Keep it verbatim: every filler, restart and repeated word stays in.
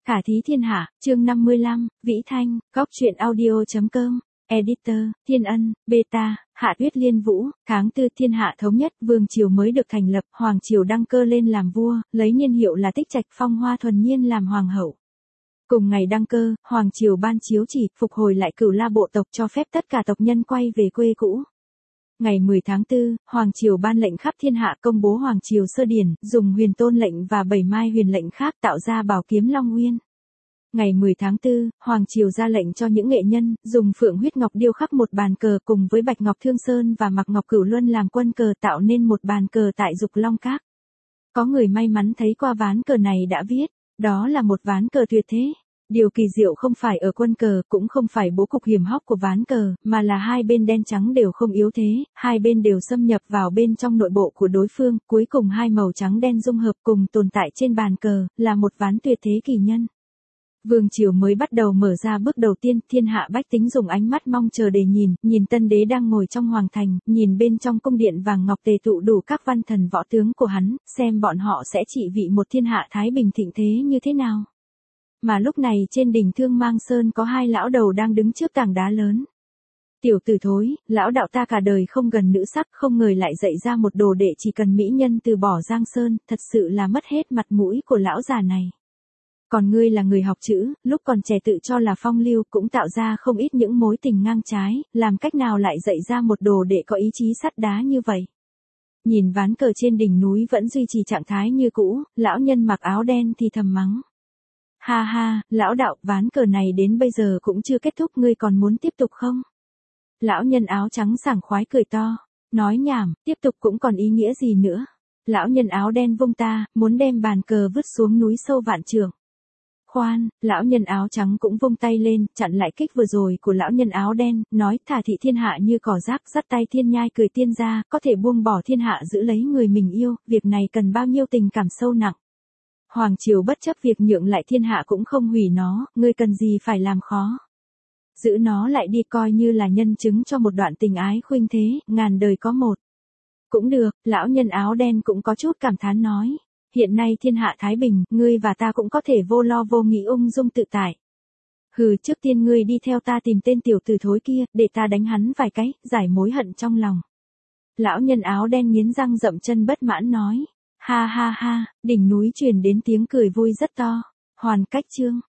Khả thí thiên hạ, chương năm mươi lăm, Vĩ Thanh, góc truyện audio chấm com, Editor, Thiên Ân, Beta, Hạ Tuyết Liên Vũ, tháng tư thiên hạ thống nhất, vương triều mới được thành lập, hoàng triều đăng cơ lên làm vua, lấy niên hiệu là Tích Trạch, phong Hoa Thuần Nhiên làm hoàng hậu. Cùng ngày đăng cơ, hoàng triều ban chiếu chỉ, phục hồi lại Cửu La bộ tộc, cho phép tất cả tộc nhân quay về quê cũ. Ngày mười tháng tư, hoàng triều ban lệnh khắp thiên hạ công bố hoàng triều sơ điển, dùng huyền tôn lệnh và bảy mai huyền lệnh khác tạo ra bảo kiếm Long Nguyên. Ngày mười tháng tư, hoàng triều ra lệnh cho những nghệ nhân, dùng phượng huyết ngọc điêu khắc một bàn cờ cùng với bạch ngọc thương sơn và mặc ngọc cửu luân làm quân cờ tạo nên một bàn cờ tại Dục Long Các. Có người may mắn thấy qua ván cờ này đã viết, đó là một ván cờ tuyệt thế. Điều kỳ diệu không phải ở quân cờ, cũng không phải bố cục hiểm hóc của ván cờ, mà là hai bên đen trắng đều không yếu thế, hai bên đều xâm nhập vào bên trong nội bộ của đối phương, cuối cùng hai màu trắng đen dung hợp cùng tồn tại trên bàn cờ, là một ván tuyệt thế kỳ nhân. Vương triều mới bắt đầu mở ra bước đầu tiên, thiên hạ bách tính dùng ánh mắt mong chờ để nhìn, nhìn tân đế đang ngồi trong hoàng thành, nhìn bên trong cung điện vàng ngọc tề tụ đủ các văn thần võ tướng của hắn, xem bọn họ sẽ trị vị một thiên hạ thái bình thịnh thế như thế nào. Mà lúc này trên đỉnh Thương Mang Sơn có hai lão đầu đang đứng trước tảng đá lớn. Tiểu tử thối, lão đạo ta cả đời không gần nữ sắc, không ngờ lại dạy ra một đồ đệ chỉ cần mỹ nhân từ bỏ Giang Sơn, thật sự là mất hết mặt mũi của lão già này. Còn ngươi là người học chữ, lúc còn trẻ tự cho là phong lưu, cũng tạo ra không ít những mối tình ngang trái, làm cách nào lại dạy ra một đồ đệ có ý chí sắt đá như vậy. Nhìn ván cờ trên đỉnh núi vẫn duy trì trạng thái như cũ, lão nhân mặc áo đen thì thầm mắng. Ha ha, lão đạo, ván cờ này đến bây giờ cũng chưa kết thúc, ngươi còn muốn tiếp tục không? Lão nhân áo trắng sảng khoái cười to, nói nhảm, tiếp tục cũng còn ý nghĩa gì nữa. Lão nhân áo đen vung ta, muốn đem bàn cờ vứt xuống núi sâu vạn trượng. Khoan, lão nhân áo trắng cũng vung tay lên, chặn lại kích vừa rồi của lão nhân áo đen, nói thả thị thiên hạ như cỏ rác, dắt tay thiên nhai cười tiên ra, có thể buông bỏ thiên hạ giữ lấy người mình yêu, việc này cần bao nhiêu tình cảm sâu nặng. Hoàng triều bất chấp việc nhượng lại thiên hạ cũng không hủy nó, ngươi cần gì phải làm khó. Giữ nó lại đi, coi như là nhân chứng cho một đoạn tình ái khuynh thế, ngàn đời có một. Cũng được, lão nhân áo đen cũng có chút cảm thán nói. Hiện nay thiên hạ thái bình, ngươi và ta cũng có thể vô lo vô nghĩ ung dung tự tại. Hừ, trước tiên ngươi đi theo ta tìm tên tiểu tử thối kia, để ta đánh hắn vài cái, giải mối hận trong lòng. Lão nhân áo đen nghiến răng dậm chân bất mãn nói. Ha ha ha, đỉnh núi truyền đến tiếng cười vui rất to. Hoàn cách chương.